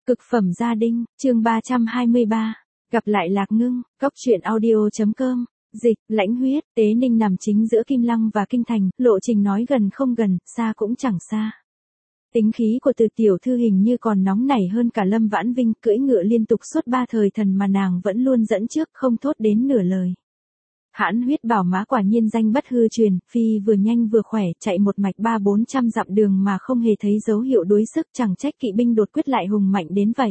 Cực phẩm gia đình, chương 323. Gặp lại Lạc Ngưng, Cốc truyện audio.com. Dịch, Lãnh Huyết, Tế Ninh nằm chính giữa Kim Lăng và Kinh Thành, lộ trình nói gần không gần, xa cũng chẳng xa. Tính khí của Từ tiểu thư hình như còn nóng nảy hơn cả Lâm Vãn Vinh, cưỡi ngựa liên tục suốt 3 thời thần mà nàng vẫn luôn dẫn trước, không thốt đến nửa lời. Hãn huyết bảo mã quả nhiên danh bất hư truyền, phi vừa nhanh vừa khỏe, chạy một mạch 300-400 dặm đường mà không hề thấy dấu hiệu đuối sức, chẳng trách kỵ binh đột quyết lại hùng mạnh đến vậy.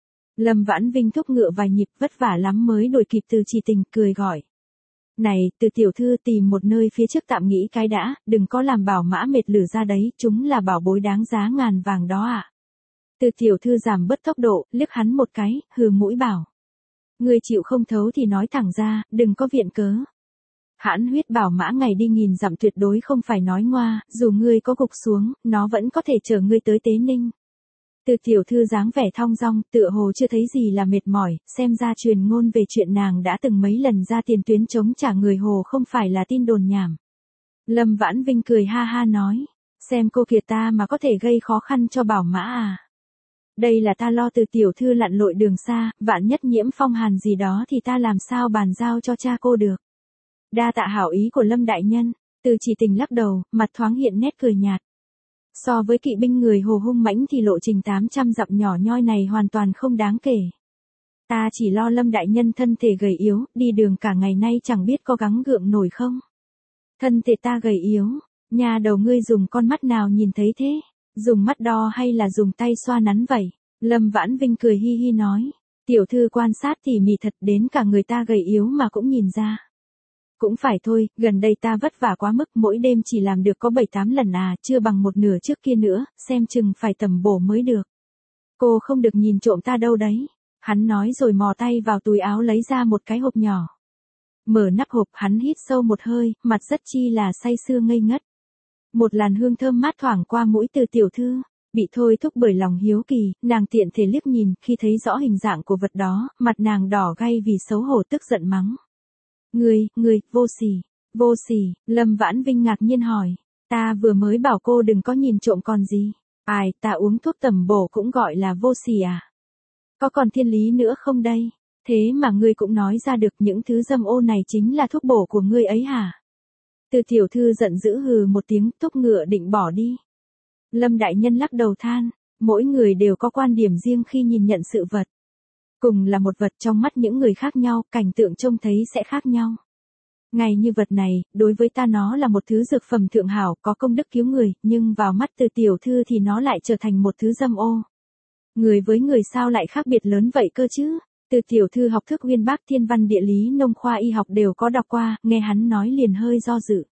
Lâm Vãn Vinh thúc ngựa vài nhịp, vất vả lắm mới đuổi kịp Từ Chỉ Tình, cười gọi. Này, Từ tiểu thư, tìm một nơi phía trước tạm nghỉ cái đã, đừng có làm bảo mã mệt lử ra đấy, chúng là bảo bối đáng giá ngàn vàng đó ạ. Từ tiểu thư giảm bớt tốc độ, liếc hắn một cái, hừ mũi bảo. Ngươi chịu không thấu thì nói thẳng ra, đừng có viện cớ. Hãn huyết bảo mã ngày đi nghìn dặm tuyệt đối không phải nói ngoa, dù ngươi có gục xuống, nó vẫn có thể chở ngươi tới Tế Ninh. Từ tiểu thư dáng vẻ thong dong, tựa hồ chưa thấy gì là mệt mỏi, xem ra truyền ngôn về chuyện nàng đã từng mấy lần ra tiền tuyến chống trả người hồ không phải là tin đồn nhảm. Lâm Vãn Vinh cười ha ha nói, xem cô kìa, ta mà có thể gây khó khăn cho bảo mã à. Đây là ta lo Từ tiểu thư lặn lội đường xa, vạn nhất nhiễm phong hàn gì đó thì ta làm sao bàn giao cho cha cô được. Đa tạ hảo ý của Lâm đại nhân. Từ Chỉ Tình lắc đầu, mặt thoáng hiện nét cười nhạt. So với kỵ binh người hồ hung mãnh thì lộ trình 800 dặm nhỏ nhoi này hoàn toàn không đáng kể. Ta chỉ lo Lâm đại nhân thân thể gầy yếu, đi đường cả ngày nay chẳng biết có gắng gượng nổi không. Thân thể ta gầy yếu, nhà đầu ngươi dùng con mắt nào nhìn thấy thế? Dùng mắt đo hay là dùng tay xoa nắn vậy? Lâm Vãn Vinh cười hi hi nói. Tiểu thư quan sát tỉ mỉ thật, đến cả người ta gầy yếu mà cũng nhìn ra. Cũng phải thôi, gần đây ta vất vả quá mức, mỗi đêm chỉ làm được có 7-8 lần à, chưa bằng một nửa trước kia nữa, xem chừng phải tầm bổ mới được. Cô không được nhìn trộm ta đâu đấy. Hắn nói rồi mò tay vào túi áo lấy ra một cái hộp nhỏ. Mở nắp hộp, hắn hít sâu một hơi, mặt rất chi là say sưa ngây ngất. Một làn hương thơm mát thoảng qua mũi Từ tiểu thư. Bị thôi thúc bởi lòng hiếu kỳ, nàng tiện thể liếc nhìn, khi thấy rõ hình dạng của vật đó, mặt nàng đỏ gay vì xấu hổ tức giận mắng. Ngươi, vô sỉ, Lâm Vãn Vinh ngạc nhiên hỏi. Ta vừa mới bảo cô đừng có nhìn trộm còn gì. Ai, ta uống thuốc tầm bổ cũng gọi là vô sỉ à? Có còn thiên lý nữa không đây? Thế mà ngươi cũng nói ra được những thứ dâm ô này chính là thuốc bổ của ngươi ấy hả? Từ tiểu thư giận dữ hừ một tiếng, thúc ngựa định bỏ đi. Lâm đại nhân lắc đầu than, mỗi người đều có quan điểm riêng khi nhìn nhận sự vật. Cùng là một vật trong mắt những người khác nhau, cảnh tượng trông thấy sẽ khác nhau. Ngay như vật này, đối với ta nó là một thứ dược phẩm thượng hảo, có công đức cứu người, nhưng vào mắt Từ tiểu thư thì nó lại trở thành một thứ dâm ô. Người với người sao lại khác biệt lớn vậy cơ chứ? Từ tiểu thư học thức uyên bác, thiên văn địa lý nông khoa y học đều có đọc qua, nghe hắn nói liền hơi do dự.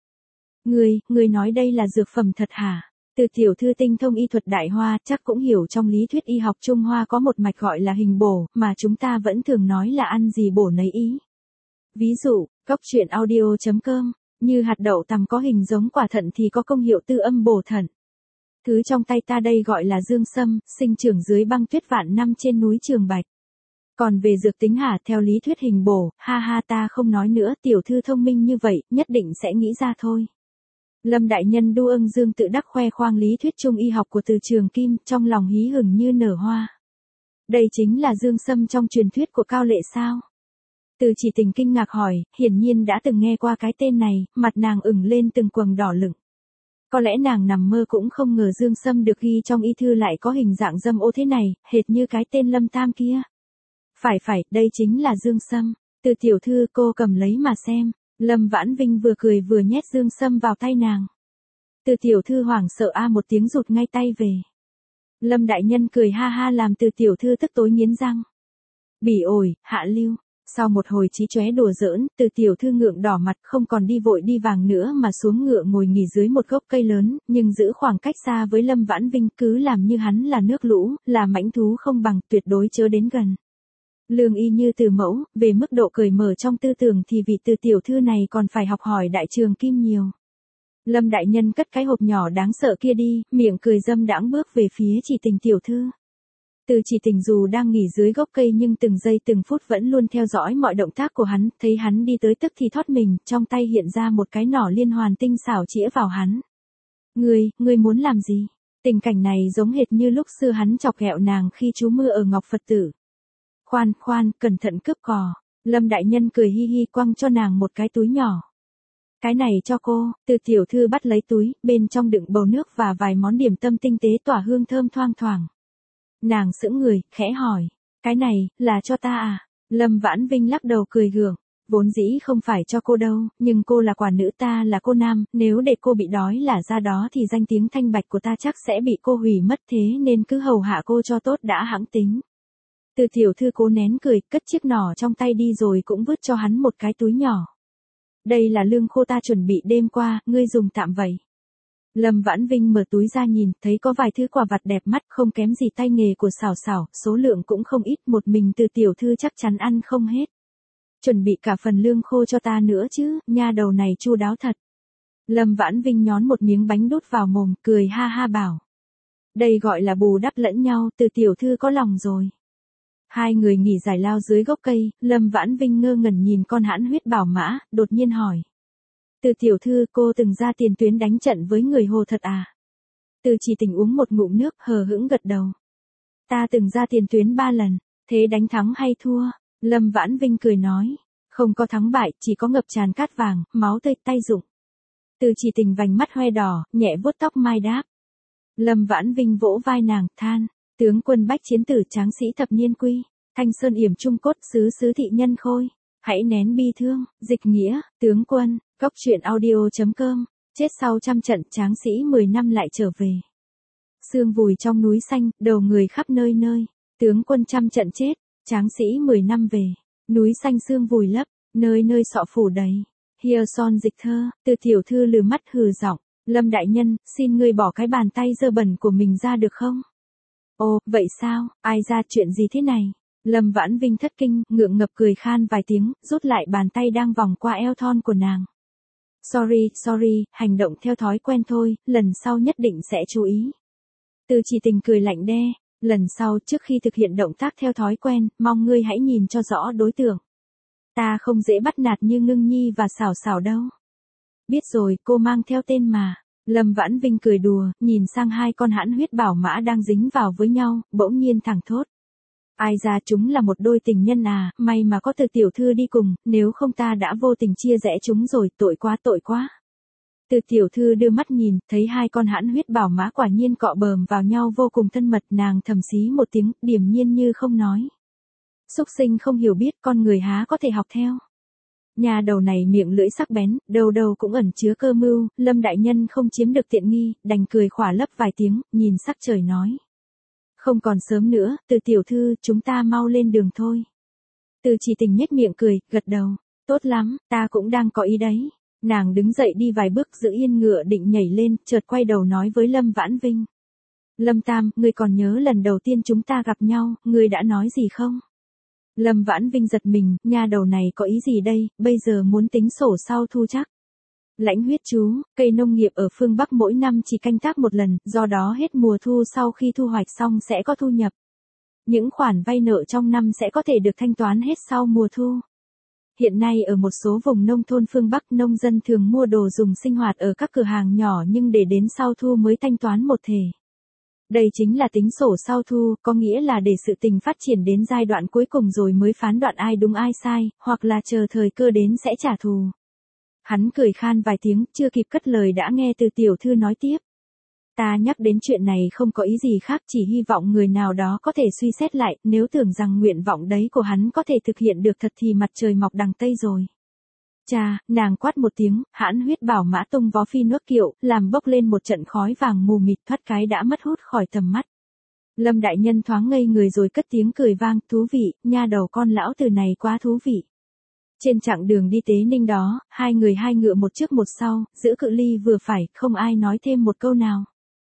Ngươi nói đây là dược phẩm thật hả? Từ tiểu thư tinh thông y thuật Đại Hoa, chắc cũng hiểu trong lý thuyết y học Trung Hoa có một mạch gọi là hình bổ, mà chúng ta vẫn thường nói là ăn gì bổ nấy ý. Ví dụ, Cốc truyện audio.com, như hạt đậu tằm có hình giống quả thận thì có công hiệu tư âm bổ thận. Thứ trong tay ta đây gọi là dương sâm, sinh trưởng dưới băng tuyết vạn năm trên núi Trường Bạch. Còn về dược tính hả, theo lý thuyết hình bổ, ha ha, ta không nói nữa, tiểu thư thông minh như vậy, nhất định sẽ nghĩ ra thôi. Lâm đại nhân đu ưng dương tự đắc khoe khoang lý thuyết trung y học của Từ Trường Kim, trong lòng hí hửng như nở hoa. Đây chính là dương sâm trong truyền thuyết của Cao Lệ sao? Từ Chỉ Tình kinh ngạc hỏi, hiển nhiên đã từng nghe qua cái tên này, mặt nàng ửng lên từng quầng đỏ lửng. Có lẽ nàng nằm mơ cũng không ngờ dương sâm được ghi trong y thư lại có hình dạng dâm ô thế này, hệt như cái tên Lâm Tam kia. Phải, đây chính là dương sâm. Từ tiểu thư, cô cầm lấy mà xem. Lâm Vãn Vinh vừa cười vừa nhét dương sâm vào tay nàng. Từ tiểu thư hoảng sợ một tiếng rụt ngay tay về. Lâm đại nhân cười ha ha làm Từ tiểu thư tức tối nghiến răng. Bỉ ổi, hạ lưu. Sau một hồi chí chóe đùa giỡn, Từ tiểu thư ngượng đỏ mặt, không còn đi vội đi vàng nữa mà xuống ngựa ngồi nghỉ dưới một gốc cây lớn, nhưng giữ khoảng cách xa với Lâm Vãn Vinh, cứ làm như hắn là nước lũ, là mãnh thú không bằng, tuyệt đối chớ đến gần. Lương y như Từ mẫu, về mức độ cởi mở trong tư tưởng thì vị Từ tiểu thư này còn phải học hỏi Đại Trường Kim nhiều. Lâm đại nhân cất cái hộp nhỏ đáng sợ kia đi, miệng cười dâm đãng bước về phía Chỉ Tình tiểu thư. Từ Chỉ Tình dù đang nghỉ dưới gốc cây nhưng từng giây từng phút vẫn luôn theo dõi mọi động tác của hắn, thấy hắn đi tới tức thì thoát mình, trong tay hiện ra một cái nỏ liên hoàn tinh xảo chĩa vào hắn. Ngươi muốn làm gì? Tình cảnh này giống hệt như lúc xưa hắn chọc ghẹo nàng khi trú mưa ở Ngọc Phật Tử. Khoan khoan, cẩn thận cướp cò. Lâm đại nhân cười hi hi quăng cho nàng một cái túi nhỏ. Cái này cho cô. Từ tiểu thư bắt lấy túi, bên trong đựng bầu nước và vài món điểm tâm tinh tế tỏa hương thơm thoang thoảng. Nàng sững người, khẽ hỏi. Cái này, là cho ta à? Lâm Vãn Vinh lắc đầu cười gượng. Vốn dĩ không phải cho cô đâu, nhưng cô là quả nữ, ta là cô nam, nếu để cô bị đói là ra đó thì danh tiếng thanh bạch của ta chắc sẽ bị cô hủy mất, thế nên cứ hầu hạ cô cho tốt đã hẵng tính. Từ tiểu thư cố nén cười, cất chiếc nỏ trong tay đi rồi cũng vứt cho hắn một cái túi nhỏ. Đây là lương khô ta chuẩn bị đêm qua, ngươi dùng tạm vậy. Lâm Vãn Vinh mở túi ra nhìn, thấy có vài thứ quà vặt đẹp mắt, không kém gì tay nghề của Sảo Sảo, số lượng cũng không ít, một mình Từ tiểu thư chắc chắn ăn không hết. Chuẩn bị cả phần lương khô cho ta nữa chứ, nha đầu này chu đáo thật. Lâm Vãn Vinh nhón một miếng bánh đút vào mồm, cười ha ha bảo. Đây gọi là bù đắp lẫn nhau, Từ tiểu thư có lòng rồi. Hai người nghỉ giải lao dưới gốc cây, Lâm Vãn Vinh ngơ ngẩn nhìn con hãn huyết bảo mã, đột nhiên hỏi. Từ tiểu thư, cô từng ra tiền tuyến đánh trận với người Hồ thật à? Từ Chỉ Tình uống một ngụm nước, hờ hững gật đầu. Ta từng ra tiền tuyến 3 lần, thế đánh thắng hay thua? Lâm Vãn Vinh cười nói. Không có thắng bại, chỉ có ngập tràn cát vàng, máu tươi, tay rụng. Từ Chỉ Tình vành mắt hoe đỏ, nhẹ vuốt tóc mai đáp. Lâm Vãn Vinh vỗ vai nàng, than. Tướng quân bách chiến tử, tráng sĩ thập niên quy. Thanh sơn yểm trung cốt, sứ thị nhân khôi. Hãy nén bi thương, dịch nghĩa, tướng quân. Cốc truyện audio.com. Chết sau trăm trận, tráng sĩ 10 năm lại trở về. Sương vùi trong núi xanh, đầu người khắp nơi nơi. Tướng quân trăm trận chết, tráng sĩ 10 năm về. Núi xanh sương vùi lấp, nơi nơi sọ phủ đầy. Hia son dịch thơ, Từ tiểu thư lừ mắt hừ giọng. Lâm đại nhân, xin ngươi bỏ cái bàn tay dơ bẩn của mình ra được không? Ồ, vậy sao, ai ra chuyện gì thế này? Lâm Vãn Vinh thất kinh, ngượng ngập cười khan vài tiếng, rút lại bàn tay đang vòng qua eo thon của nàng. Sorry, hành động theo thói quen thôi, lần sau nhất định sẽ chú ý. Từ Chỉ Tình cười lạnh đe, lần sau trước khi thực hiện động tác theo thói quen, mong ngươi hãy nhìn cho rõ đối tượng. Ta không dễ bắt nạt như Ngưng Nhi và Sảo Sảo đâu. Biết rồi, cô mang theo tên mà. Lâm Vãn Vinh cười đùa, nhìn sang hai con hãn huyết bảo mã đang dính vào với nhau, bỗng nhiên thẳng thốt. Ai ra chúng là một đôi tình nhân à, may mà có Từ tiểu thư đi cùng, nếu không ta đã vô tình chia rẽ chúng rồi, tội quá. Từ tiểu thư đưa mắt nhìn, thấy hai con hãn huyết bảo mã quả nhiên cọ bờm vào nhau vô cùng thân mật, nàng thầm xí một tiếng, điềm nhiên như không nói. Xúc sinh không hiểu biết, con người há có thể học theo. Nhà đầu này miệng lưỡi sắc bén, đầu đầu cũng ẩn chứa cơ mưu, Lâm đại nhân không chiếm được tiện nghi, đành cười khỏa lấp vài tiếng, nhìn sắc trời nói. Không còn sớm nữa, Từ tiểu thư, chúng ta mau lên đường thôi. Từ Chỉ Tình nhếch miệng cười, gật đầu. Tốt lắm, ta cũng đang có ý đấy. Nàng đứng dậy đi vài bước, giữ yên ngựa định nhảy lên, chợt quay đầu nói với Lâm Vãn Vinh. Lâm Tam, ngươi còn nhớ lần đầu tiên chúng ta gặp nhau, ngươi đã nói gì không? Lâm Vãn Vinh giật mình, nha đầu này có ý gì đây, bây giờ muốn tính sổ sau thu chắc. Lãnh huyết chú, cây nông nghiệp ở phương Bắc mỗi năm chỉ canh tác một lần, do đó hết mùa thu sau khi thu hoạch xong sẽ có thu nhập. Những khoản vay nợ trong năm sẽ có thể được thanh toán hết sau mùa thu. Hiện nay ở một số vùng nông thôn phương Bắc, nông dân thường mua đồ dùng sinh hoạt ở các cửa hàng nhỏ nhưng để đến sau thu mới thanh toán một thể. Đây chính là tính sổ sau thu, có nghĩa là để sự tình phát triển đến giai đoạn cuối cùng rồi mới phán đoạn ai đúng ai sai, hoặc là chờ thời cơ đến sẽ trả thù. Hắn cười khan vài tiếng, chưa kịp cất lời đã nghe Từ tiểu thư nói tiếp. Ta nhắc đến chuyện này không có ý gì khác, chỉ hy vọng người nào đó có thể suy xét lại, nếu tưởng rằng nguyện vọng đấy của hắn có thể thực hiện được thật thì mặt trời mọc đằng Tây rồi. Chà, nàng quát một tiếng, hãn huyết bảo mã tung vó phi nước kiệu, làm bốc lên một trận khói vàng mù mịt, thoát cái đã mất hút khỏi tầm mắt. Lâm đại nhân thoáng ngây người rồi cất tiếng cười vang, thú vị, nha đầu con lão tử này quá thú vị. Trên chặng đường đi Tế Ninh đó, hai người hai ngựa một trước một sau, giữ cự ly vừa phải, không ai nói thêm một câu nào.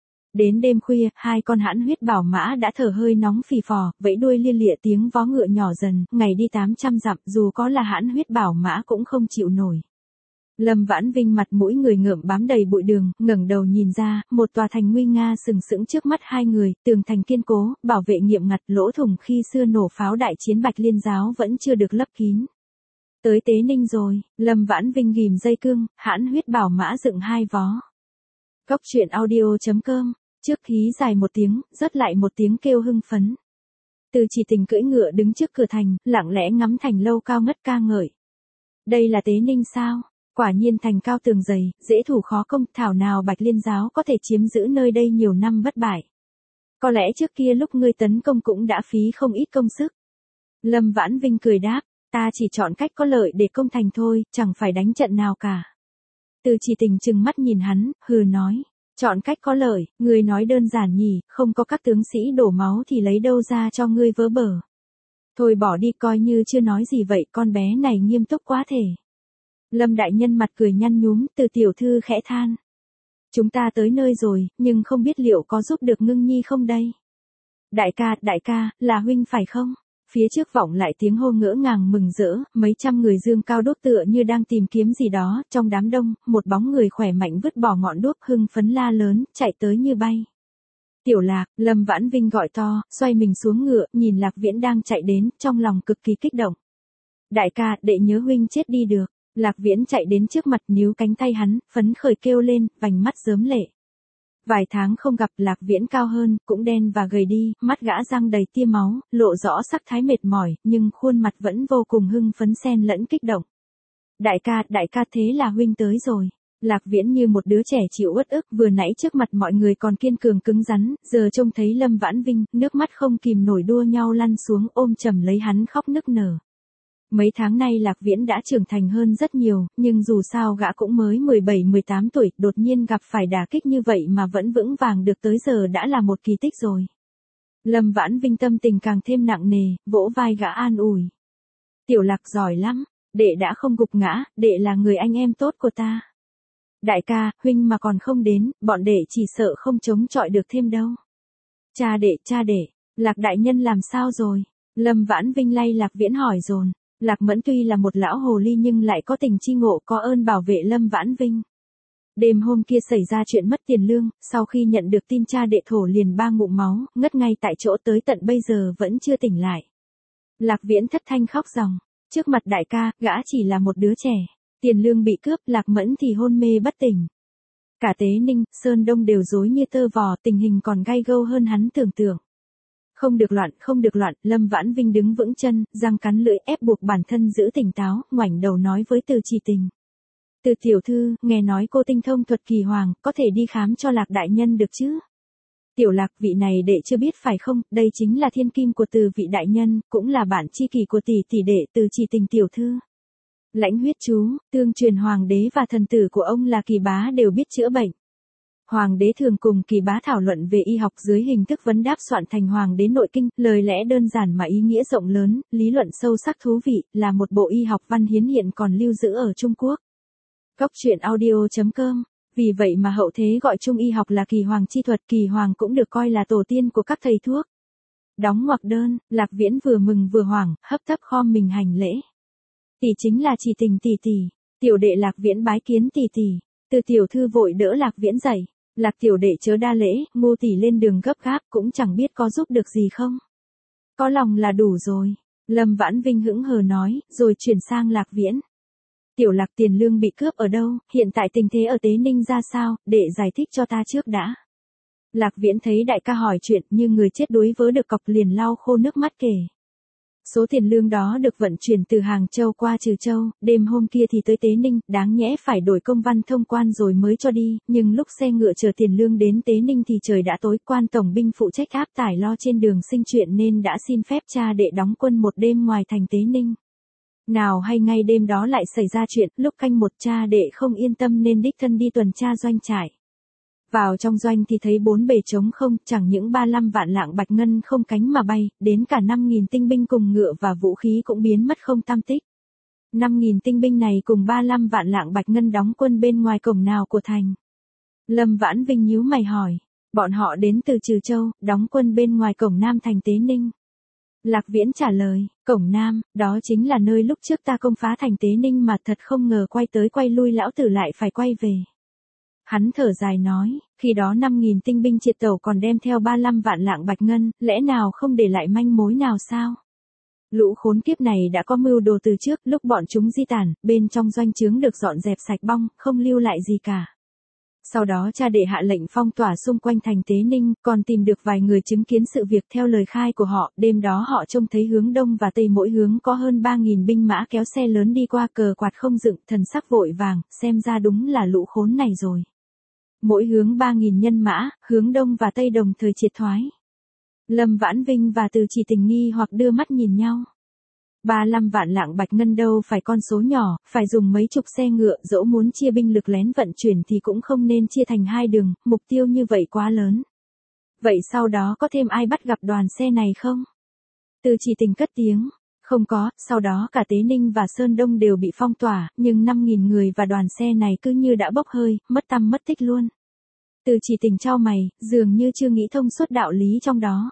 Đến đêm khuya, hai con hãn huyết bảo mã đã thở hơi nóng phì phò, vẫy đuôi lia lịa, tiếng vó ngựa nhỏ dần, ngày đi 800 dặm, dù có là hãn huyết bảo mã cũng không chịu nổi. Lâm Vãn Vinh mặt mũi người ngợm bám đầy bụi đường, ngẩng đầu nhìn ra, một tòa thành nguy nga sừng sững trước mắt hai người, tường thành kiên cố, bảo vệ nghiêm ngặt, lỗ thủng khi xưa nổ pháo đại chiến Bạch Liên giáo vẫn chưa được lấp kín. Tới Tế Ninh rồi, Lâm Vãn Vinh ghìm dây cương, hãn huyết bảo mã dựng hai vó. Cốc truyện audio.com Trước hí dài một tiếng, rớt lại một tiếng kêu hưng phấn. Từ Chỉ Tình cưỡi ngựa đứng trước cửa thành, lặng lẽ ngắm thành lâu cao ngất ca ngợi. Đây là Tế Ninh sao? Quả nhiên thành cao tường dày, dễ thủ khó công, thảo nào Bạch Liên giáo có thể chiếm giữ nơi đây nhiều năm bất bại. Có lẽ trước kia lúc ngươi tấn công cũng đã phí không ít công sức. Lâm Vãn Vinh cười đáp, ta chỉ chọn cách có lợi để công thành thôi, chẳng phải đánh trận nào cả. Từ Chỉ Tình trừng mắt nhìn hắn, hừ nói, chọn cách có lợi, ngươi nói đơn giản nhỉ, không có các tướng sĩ đổ máu thì lấy đâu ra cho ngươi vớ bờ. Thôi bỏ đi, coi như chưa nói gì vậy, con bé này nghiêm túc quá thể. Lâm đại nhân mặt cười nhăn nhúm, Từ tiểu thư khẽ than. Chúng ta tới nơi rồi, nhưng không biết liệu có giúp được Ngưng Nhi không đây? Đại ca, là huynh phải không? Phía trước vọng lại tiếng hô ngỡ ngàng mừng rỡ, mấy trăm người dương cao đốt tựa như đang tìm kiếm gì đó, trong đám đông, một bóng người khỏe mạnh vứt bỏ ngọn đuốc hưng phấn la lớn, chạy tới như bay. Tiểu Lạc, Lâm Vãn Vinh gọi to, xoay mình xuống ngựa, nhìn Lạc Viễn đang chạy đến, trong lòng cực kỳ kích động. Đại ca, đệ nhớ huynh chết đi được. Lạc Viễn chạy đến trước mặt, níu cánh tay hắn, phấn khởi kêu lên, vành mắt rớm lệ. Vài tháng không gặp, Lạc Viễn cao hơn, cũng đen và gầy đi, mắt gã răng đầy tia máu, lộ rõ sắc thái mệt mỏi, nhưng khuôn mặt vẫn vô cùng hưng phấn xen lẫn kích động. Đại ca, thế là huynh tới rồi. Lạc Viễn như một đứa trẻ chịu uất ức, vừa nãy trước mặt mọi người còn kiên cường cứng rắn, giờ trông thấy Lâm Vãn Vinh, nước mắt không kìm nổi đua nhau lăn xuống, ôm chầm lấy hắn khóc nức nở. Mấy tháng nay Lạc Viễn đã trưởng thành hơn rất nhiều, nhưng dù sao gã cũng mới 17-18 tuổi, đột nhiên gặp phải đả kích như vậy mà vẫn vững vàng được tới giờ đã là một kỳ tích rồi. Lâm Vãn Vinh tâm tình càng thêm nặng nề, vỗ vai gã an ủi. Tiểu Lạc giỏi lắm, đệ đã không gục ngã, đệ là người anh em tốt của ta. Đại ca, huynh mà còn không đến, bọn đệ chỉ sợ không chống chọi được thêm đâu. Cha đệ, Lạc đại nhân làm sao rồi? Lâm Vãn Vinh lay Lạc Viễn hỏi dồn. Lạc Mẫn tuy là một lão hồ ly nhưng lại có tình chi ngộ, có ơn bảo vệ Lâm Vãn Vinh. Đêm hôm kia xảy ra chuyện mất tiền lương, sau khi nhận được tin cha đệ thổ liền 3 ngụm máu, ngất ngay tại chỗ tới tận bây giờ vẫn chưa tỉnh lại. Lạc Viễn thất thanh khóc ròng, trước mặt đại ca, gã chỉ là một đứa trẻ. Tiền lương bị cướp, Lạc Mẫn thì hôn mê bất tỉnh. Cả Tế Ninh, Sơn Đông đều rối như tơ vò, tình hình còn gay gâu hơn hắn tưởng tượng. Không được loạn, Lâm Vãn Vinh đứng vững chân, răng cắn lưỡi ép buộc bản thân giữ tỉnh táo, ngoảnh đầu nói với Từ Chỉ Tình. Từ tiểu thư, nghe nói cô tinh thông thuật kỳ hoàng, có thể đi khám cho Lạc đại nhân được chứ? Tiểu Lạc, vị này đệ chưa biết phải không, đây chính là thiên kim của Từ vị đại nhân, cũng là bạn tri kỷ của tỷ đệ Từ Chỉ Tình tiểu thư. Lãnh huyết chú, tương truyền hoàng đế và thần tử của ông là Kỳ Bá đều biết chữa bệnh. Hoàng đế thường cùng Kỳ Bá thảo luận về y học dưới hình thức vấn đáp soạn thành Hoàng đế nội kinh, lời lẽ đơn giản mà ý nghĩa rộng lớn, lý luận sâu sắc thú vị, là một bộ y học văn hiến hiện còn lưu giữ ở Trung Quốc. Cóc truyện audio.com. Vì vậy mà hậu thế gọi Trung y học là kỳ hoàng chi thuật, kỳ hoàng cũng được coi là tổ tiên của các thầy thuốc. Đóng ngoặc đơn, Lạc Viễn vừa mừng vừa hoảng, hấp tấp khom mình hành lễ. Tỷ chính là Chỉ Tình tỷ, tiểu đệ Lạc Viễn bái kiến tỷ. Từ tiểu thư vội đỡ Lạc Viễn dậy. Lạc tiểu đệ chớ đa lễ, Ngô tỷ lên đường gấp gáp cũng chẳng biết có giúp được gì không. Có lòng là đủ rồi. Lâm Vãn Vinh hững hờ nói, rồi chuyển sang Lạc Viễn. Tiểu Lạc, tiền lương bị cướp ở đâu, hiện tại tình thế ở Tế Ninh ra sao, đệ giải thích cho ta trước đã. Lạc Viễn thấy đại ca hỏi chuyện như người chết đuối vớ được cọc liền lau khô nước mắt kể. Số tiền lương đó được vận chuyển từ Hàng Châu qua Trừ Châu, đêm hôm kia thì tới Tế Ninh, đáng nhẽ phải đổi công văn thông quan rồi mới cho đi, nhưng lúc xe ngựa chở tiền lương đến Tế Ninh thì trời đã tối, quan tổng binh phụ trách áp tải lo trên đường sinh chuyện nên đã xin phép cha đệ đóng quân một đêm ngoài thành Tế Ninh. Nào hay ngay đêm đó lại xảy ra chuyện, lúc canh một cha đệ không yên tâm nên đích thân đi tuần tra doanh trại. Vào trong doanh thì thấy 4 bề trống không, chẳng những 35 vạn lạng bạch ngân không cánh mà bay, đến cả 5.000 tinh binh cùng ngựa và vũ khí cũng biến mất không tăm tích. 5.000 tinh binh này cùng 35 vạn lạng bạch ngân đóng quân bên ngoài cổng nào của thành. Lâm Vãn Vinh nhíu mày hỏi, bọn họ đến từ Trừ Châu, đóng quân bên ngoài cổng Nam thành Tế Ninh. Lạc Viễn trả lời, cổng Nam, đó chính là nơi lúc trước ta công phá thành Tế Ninh mà thật không ngờ quay tới quay lui lão tử lại phải quay về. Hắn thở dài nói, khi đó 5.000 tinh binh triệt tẩu còn đem theo 35 vạn lạng bạch ngân, lẽ nào không để lại manh mối nào sao? Lũ khốn kiếp này đã có mưu đồ từ trước, lúc bọn chúng di tản, bên trong doanh trướng được dọn dẹp sạch bong, không lưu lại gì cả. Sau đó cha đệ hạ lệnh phong tỏa xung quanh thành Tế Ninh, còn tìm được vài người chứng kiến sự việc theo lời khai của họ, đêm đó họ trông thấy hướng đông và tây mỗi hướng có hơn 3.000 binh mã kéo xe lớn đi qua, cờ quạt không dựng, thần sắc vội vàng, xem ra đúng là lũ khốn này rồi. Mỗi hướng 3.000 nhân mã, hướng đông và tây đồng thời triệt thoái. Lâm Vãn Vinh và Từ Chỉ Tình nghi hoặc đưa mắt nhìn nhau. 35 vạn lạng bạch ngân đâu phải con số nhỏ, phải dùng mấy chục xe ngựa, dẫu muốn chia binh lực lén vận chuyển thì cũng không nên chia thành hai đường, mục tiêu như vậy quá lớn. Vậy sau đó có thêm ai bắt gặp đoàn xe này không? Từ Chỉ Tình cất tiếng. Không có, sau đó cả Tế Ninh và Sơn Đông đều bị phong tỏa, nhưng 5.000 người và đoàn xe này cứ như đã bốc hơi, mất tăm mất tích luôn. Từ Chỉ Tình chau mày, dường như chưa nghĩ thông suốt đạo lý trong đó.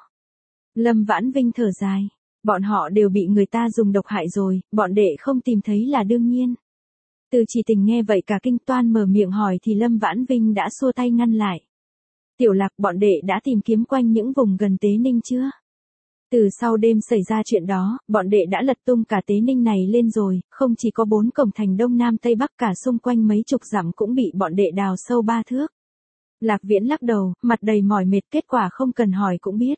Lâm Vãn Vinh thở dài. Bọn họ đều bị người ta dùng độc hại rồi, bọn đệ không tìm thấy là đương nhiên. Từ Chỉ Tình nghe vậy cả kinh, toan mở miệng hỏi thì Lâm Vãn Vinh đã xua tay ngăn lại. Tiểu Lạc, bọn đệ đã tìm kiếm quanh những vùng gần Tế Ninh chưa? Từ sau đêm xảy ra chuyện đó, bọn đệ đã lật tung cả Tế Ninh này lên rồi, không chỉ có 4 cổng thành Đông Nam Tây Bắc, cả xung quanh mấy chục dặm cũng bị bọn đệ đào sâu 3 thước. Lạc Viễn lắc đầu, mặt đầy mỏi mệt, kết quả không cần hỏi cũng biết.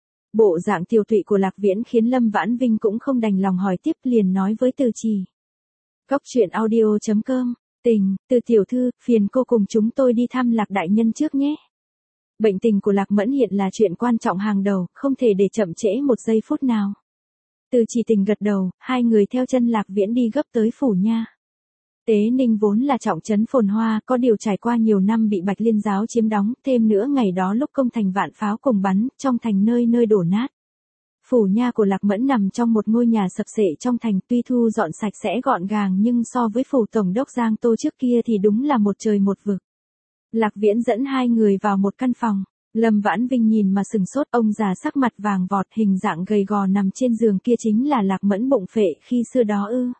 Bộ dạng tiều tụy của Lạc Viễn khiến Lâm Vãn Vinh cũng không đành lòng hỏi tiếp, liền nói với Từ Chỉ. Cóc truyện audio.com, Tình, Từ tiểu thư, phiền cô cùng chúng tôi đi thăm Lạc đại nhân trước nhé. Bệnh tình của Lạc Mẫn hiện là chuyện quan trọng hàng đầu, không thể để chậm trễ một giây phút nào. Từ Chỉ Tình gật đầu, hai người theo chân Lạc Viễn đi gấp tới phủ nha. Tế Ninh vốn là trọng trấn phồn hoa, có điều trải qua nhiều năm bị Bạch Liên giáo chiếm đóng, thêm nữa ngày đó lúc công thành vạn pháo cùng bắn, trong thành nơi nơi đổ nát. Phủ nha của Lạc Mẫn nằm trong một ngôi nhà sập xệ trong thành, tuy thu dọn sạch sẽ gọn gàng nhưng so với phủ tổng đốc Giang Tô trước kia thì đúng là một trời một vực. Lạc Viễn dẫn hai người vào một căn phòng. Lâm Vãn Vinh nhìn mà sừng sốt, ông già sắc mặt vàng vọt, hình dạng gầy gò nằm trên giường kia chính là Lạc Mẫn bụng phệ khi xưa đó ư?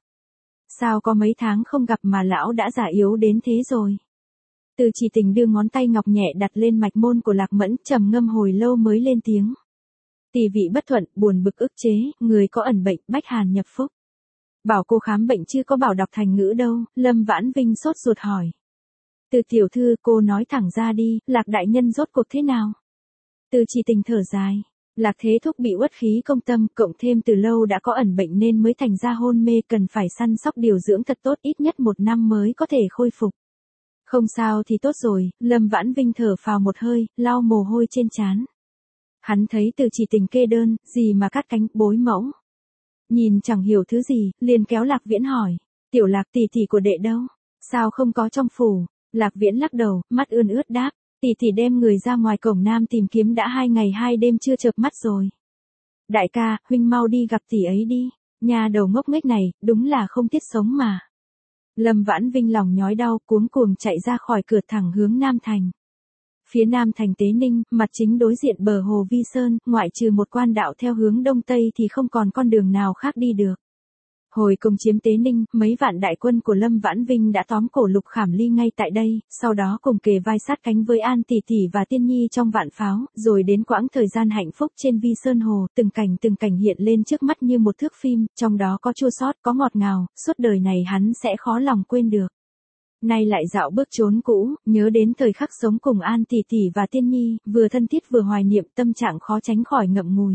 Sao có mấy tháng không gặp mà lão đã già yếu đến thế rồi? Từ Chỉ Tình đưa ngón tay ngọc nhẹ đặt lên mạch môn của Lạc Mẫn, trầm ngâm hồi lâu mới lên tiếng. Tỳ vị bất thuận, buồn bực ức chế, người có ẩn bệnh, bách hàn nhập phúc. Bảo cô khám bệnh chứ có bảo đọc thành ngữ đâu, Lâm Vãn Vinh sốt ruột hỏi. Từ tiểu thư, cô nói thẳng ra đi, Lạc đại nhân rốt cuộc thế nào? Từ Chỉ Tình thở dài. Lạc Thế Thúc bị uất khí công tâm, cộng thêm từ lâu đã có ẩn bệnh nên mới thành ra hôn mê, cần phải săn sóc điều dưỡng thật tốt, ít nhất 1 năm mới có thể khôi phục. Không sao thì tốt rồi, Lâm Vãn Vinh thở phào một hơi, lau mồ hôi trên trán. Hắn thấy Từ Chỉ Tình kê đơn, gì mà cắt cánh, bối mẫu. Nhìn chẳng hiểu thứ gì, liền kéo Lạc Viễn hỏi. Tiểu Lạc tỷ tỷ của đệ đâu? Sao không có trong phủ? Lạc Viễn lắc đầu, mắt ươn ướt đáp. Tỷ tỷ đem người ra ngoài cổng nam tìm kiếm đã 2 ngày 2 đêm chưa chợp mắt rồi. Đại ca, huynh mau đi gặp tỷ ấy đi. Nhà đầu ngốc nghếch này, đúng là không tiết sống mà. Lâm Vãn Vinh lòng nhói đau, cuống cuồng chạy ra khỏi cửa thẳng hướng Nam Thành. Phía Nam Thành Tế Ninh, mặt chính đối diện bờ hồ Vi Sơn, ngoại trừ một quan đạo theo hướng Đông Tây thì không còn con đường nào khác đi được. Hồi công chiếm Tế Ninh, mấy vạn đại quân của Lâm Vãn Vinh đã tóm cổ Lục Khảm Ly ngay tại đây, sau đó cùng kề vai sát cánh với An Tỷ Tỷ và Tiên Nhi trong vạn pháo, rồi đến quãng thời gian hạnh phúc trên Vi Sơn Hồ, từng cảnh hiện lên trước mắt như một thước phim, trong đó có chua xót, có ngọt ngào, suốt đời này hắn sẽ khó lòng quên được. Nay lại dạo bước chốn cũ, nhớ đến thời khắc sống cùng An Tỷ Tỷ và Tiên Nhi, vừa thân thiết vừa hoài niệm, tâm trạng khó tránh khỏi ngậm ngùi.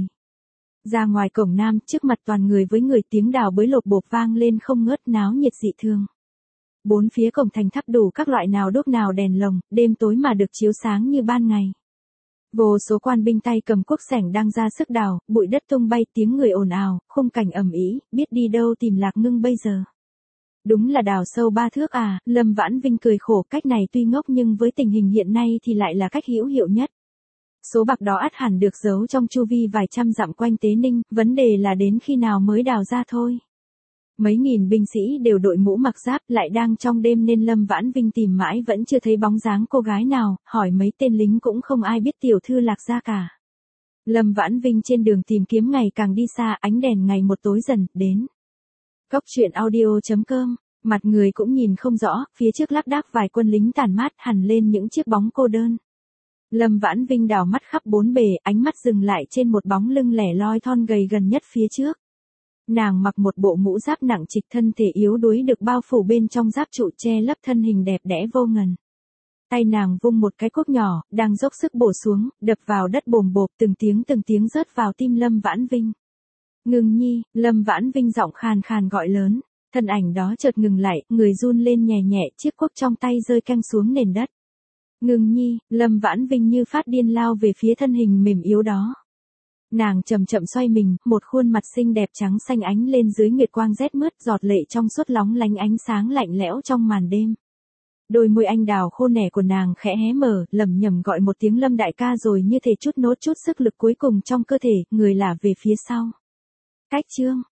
Ra ngoài cổng nam, trước mặt toàn người với người, tiếng đào bới lộp bộp vang lên không ngớt, náo nhiệt dị thường. 4 phía cổng thành thắp đủ các loại nào đuốc nào đèn lồng, đêm tối mà được chiếu sáng như ban ngày. Vô số quan binh tay cầm cuốc sẻng đang ra sức đào, bụi đất tung bay, tiếng người ồn ào, khung cảnh ầm ĩ, biết đi đâu tìm Lạc Ngưng bây giờ. Đúng là đào sâu 3 thước à, Lâm Vãn Vinh cười khổ, cách này tuy ngốc nhưng với tình hình hiện nay thì lại là cách hữu hiệu nhất. Số bạc đó ắt hẳn được giấu trong chu vi vài trăm dặm quanh Tế Ninh, vấn đề là đến khi nào mới đào ra thôi. Mấy nghìn binh sĩ đều đội mũ mặc giáp, lại đang trong đêm nên Lâm Vãn Vinh tìm mãi vẫn chưa thấy bóng dáng cô gái nào, hỏi mấy tên lính cũng không ai biết tiểu thư Lạc ra cả. Lâm Vãn Vinh trên đường tìm kiếm ngày càng đi xa, ánh đèn ngày một tối dần, đến. Cóc truyện audio.com, mặt người cũng nhìn không rõ, phía trước lác đác vài quân lính tàn mát hằn lên những chiếc bóng cô đơn. Lâm Vãn Vinh đảo mắt khắp bốn bề, ánh mắt dừng lại trên một bóng lưng lẻ loi thon gầy gần nhất phía trước. Nàng mặc một bộ mũ giáp nặng trịch, thân thể yếu đuối được bao phủ bên trong giáp trụ che lấp thân hình đẹp đẽ vô ngần. Tay nàng vung một cái cuốc nhỏ, đang dốc sức bổ xuống, đập vào đất bồm bộp, từng tiếng rớt vào tim Lâm Vãn Vinh. Ngưng nhi, Lâm Vãn Vinh giọng khàn khàn gọi lớn, thân ảnh đó chợt ngừng lại, người run lên nhẹ nhẹ, chiếc cuốc trong tay rơi căng xuống nền đất. Ngưng nhi, Lâm Vãn Vinh như phát điên lao về phía thân hình mềm yếu đó. Nàng chậm chậm xoay mình, một khuôn mặt xinh đẹp trắng xanh ánh lên dưới nguyệt quang rét mướt, giọt lệ trong suốt lóng lánh ánh sáng lạnh lẽo trong màn đêm. Đôi môi anh đào khô nẻ của nàng khẽ hé mở, lẩm nhẩm gọi một tiếng Lâm đại ca rồi như thể chút nốt chút sức lực cuối cùng trong cơ thể, người lả về phía sau. Cách chương